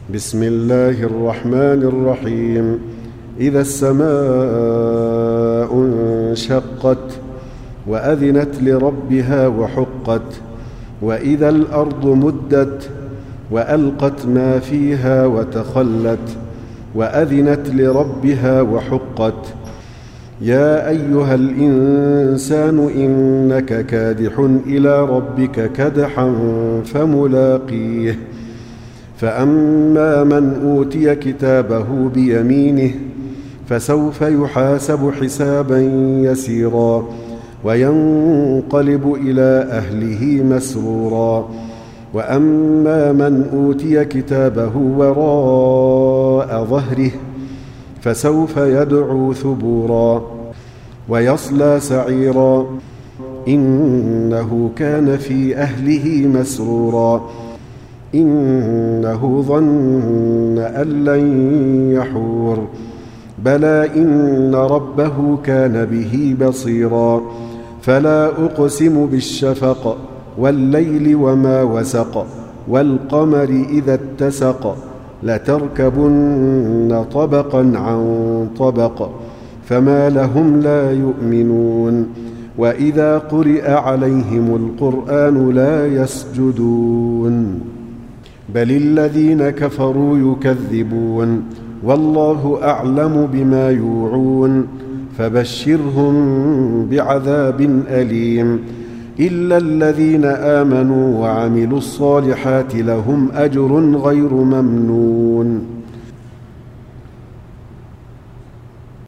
بسم الله الرحمن الرحيم. إذا السماء انشقت وأذنت لربها وحقت، وإذا الأرض مدت وألقت ما فيها وتخلت، وأذنت لربها وحقت. يا أيها الإنسان إنك كادح إلى ربك كدحا فملاقيه. فأما من أوتي كتابه بيمينه فسوف يحاسب حسابا يسيرا وينقلب إلى أهله مسرورا. وأما من أوتي كتابه وراء ظهره فسوف يدعو ثبورا ويصلى سعيرا إنه كان في أهله مسرورا إنه ظن أن لن يحور بلى إن ربه كان به بصيرا. فلا أقسم بالشفق والليل وما وسق والقمر إذا اتسق لتركبن طبقا عن طبق فما لهم لا يؤمنون. وإذا قرئ عليهم القرآن لا يسجدون بل الذين كفروا يكذبون والله أعلم بما يوعون. فبشرهم بعذاب أليم إلا الذين آمنوا وعملوا الصالحات لهم أجر غير ممنون.